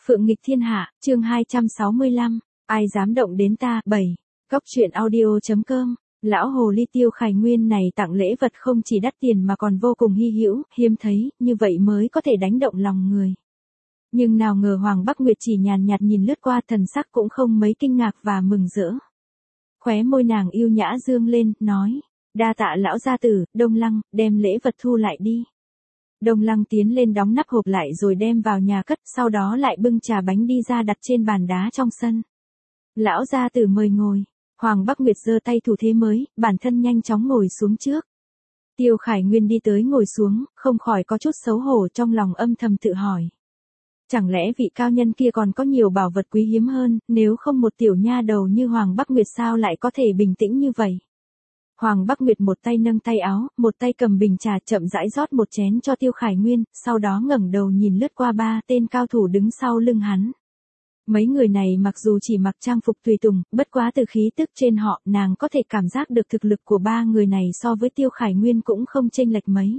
Phượng nghịch thiên hạ, chương 265, ai dám động đến ta, 7. Góc truyện audio.com. Lão hồ ly Tiêu Khải Nguyên này tặng lễ vật không chỉ đắt tiền mà còn vô cùng hy hữu, hiếm thấy, như vậy mới có thể đánh động lòng người. Nhưng nào ngờ Hoàng Bắc Nguyệt chỉ nhàn nhạt nhìn lướt qua, thần sắc cũng không mấy kinh ngạc và mừng rỡ. Khóe môi nàng yêu nhã dương lên, nói, đa tạ lão gia tử. Đông Lăng, đem lễ vật thu lại đi. Đông Lăng tiến lên đóng nắp hộp lại rồi đem vào nhà cất, sau đó lại bưng trà bánh đi ra đặt trên bàn đá trong sân. Lão gia tử mời ngồi. Hoàng Bắc Nguyệt giơ tay thủ thế mới, bản thân nhanh chóng ngồi xuống trước. Tiêu Khải Nguyên đi tới ngồi xuống, không khỏi có chút xấu hổ, trong lòng âm thầm tự hỏi. Chẳng lẽ vị cao nhân kia còn có nhiều bảo vật quý hiếm hơn, nếu không một tiểu nha đầu như Hoàng Bắc Nguyệt sao lại có thể bình tĩnh như vậy? Hoàng Bắc Nguyệt một tay nâng tay áo, một tay cầm bình trà, chậm rãi rót một chén cho Tiêu Khải Nguyên, sau đó ngẩng đầu nhìn lướt qua ba tên cao thủ đứng sau lưng hắn. Mấy người này mặc dù chỉ mặc trang phục tùy tùng, bất quá từ khí tức trên họ, nàng có thể cảm giác được thực lực của ba người này so với Tiêu Khải Nguyên cũng không chênh lệch mấy.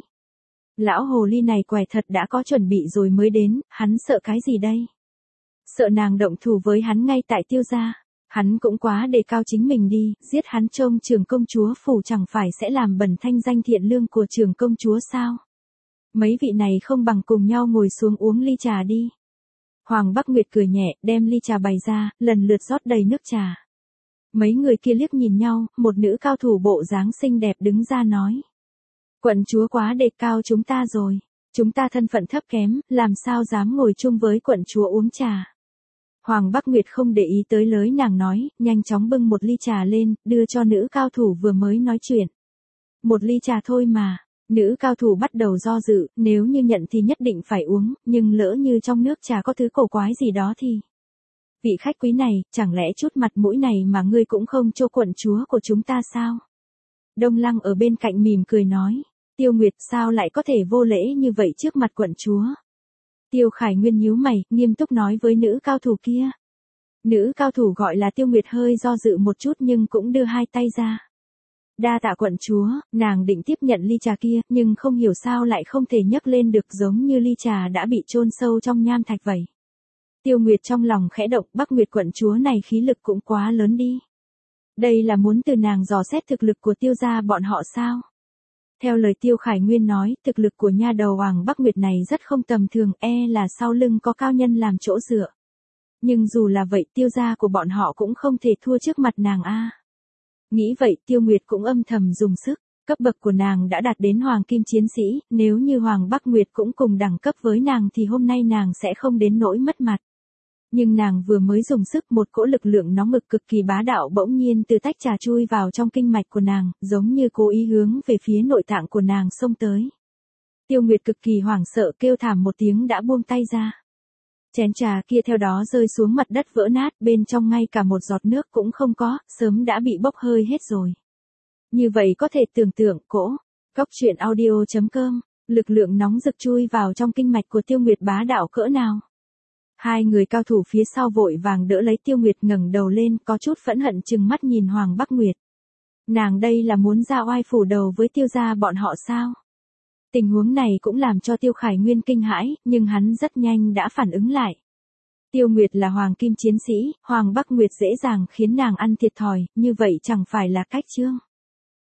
Lão hồ ly này quẻ thật đã có chuẩn bị rồi mới đến, hắn sợ cái gì đây? Sợ nàng động thủ với hắn ngay tại Tiêu gia. Hắn cũng quá đề cao chính mình đi, giết hắn trông trưởng công chúa phủ chẳng phải sẽ làm bẩn thanh danh thiện lương của trưởng công chúa sao? Mấy vị này không bằng cùng nhau ngồi xuống uống ly trà đi. Hoàng Bắc Nguyệt cười nhẹ, đem ly trà bày ra, lần lượt rót đầy nước trà. Mấy người kia liếc nhìn nhau, một nữ cao thủ bộ dáng xinh đẹp đứng ra nói. Quận chúa quá đề cao chúng ta rồi, chúng ta thân phận thấp kém, làm sao dám ngồi chung với quận chúa uống trà. Hoàng Bắc Nguyệt không để ý tới lời nàng nói, nhanh chóng bưng một ly trà lên, đưa cho nữ cao thủ vừa mới nói chuyện. Một ly trà thôi mà. Nữ cao thủ bắt đầu do dự, nếu như nhận thì nhất định phải uống, nhưng lỡ như trong nước trà có thứ cổ quái gì đó thì. Vị khách quý này, chẳng lẽ chút mặt mũi này mà ngươi cũng không cho quận chúa của chúng ta sao? Đông Lăng ở bên cạnh mỉm cười nói, Tiêu Nguyệt sao lại có thể vô lễ như vậy trước mặt quận chúa? Tiêu Khải Nguyên nhíu mày, nghiêm túc nói với nữ cao thủ kia. Nữ cao thủ gọi là Tiêu Nguyệt hơi do dự một chút nhưng cũng đưa hai tay ra. Đa tạ quận chúa, nàng định tiếp nhận ly trà kia, nhưng không hiểu sao lại không thể nhấc lên được, giống như ly trà đã bị chôn sâu trong nham thạch vậy. Tiêu Nguyệt trong lòng khẽ động, Bắc Nguyệt quận chúa này khí lực cũng quá lớn đi. Đây là muốn từ nàng dò xét thực lực của Tiêu gia bọn họ sao? Theo lời Tiêu Khải Nguyên nói, thực lực của nha đầu Hoàng Bắc Nguyệt này rất không tầm thường, là sau lưng có cao nhân làm chỗ dựa. Nhưng dù là vậy, Tiêu gia của bọn họ cũng không thể thua trước mặt nàng a. Nghĩ vậy, Tiêu Nguyệt cũng âm thầm dùng sức, cấp bậc của nàng đã đạt đến hoàng kim chiến sĩ, nếu như Hoàng Bắc Nguyệt cũng cùng đẳng cấp với nàng thì hôm nay nàng sẽ không đến nỗi mất mặt. Nhưng nàng vừa mới dùng sức, một cỗ lực lượng nóng ngực cực kỳ bá đạo bỗng nhiên từ tách trà chui vào trong kinh mạch của nàng, giống như cố ý hướng về phía nội tạng của nàng xông tới. Tiêu Nguyệt cực kỳ hoảng sợ, kêu thảm một tiếng đã buông tay ra. Chén trà kia theo đó rơi xuống mặt đất vỡ nát, bên trong ngay cả một giọt nước cũng không có, sớm đã bị bốc hơi hết rồi. Như vậy có thể tưởng tượng, cỗ. Góc truyện audio.com, lực lượng nóng rực chui vào trong kinh mạch của Tiêu Nguyệt bá đạo cỡ nào. Hai người cao thủ phía sau vội vàng đỡ lấy Tiêu Nguyệt, ngẩng đầu lên, có chút phẫn hận trừng mắt nhìn Hoàng Bắc Nguyệt. Nàng đây là muốn ra oai phủ đầu với Tiêu gia bọn họ sao? Tình huống này cũng làm cho Tiêu Khải Nguyên kinh hãi, nhưng hắn rất nhanh đã phản ứng lại. Tiêu Nguyệt là hoàng kim chiến sĩ, Hoàng Bắc Nguyệt dễ dàng khiến nàng ăn thiệt thòi, như vậy chẳng phải là cách chương.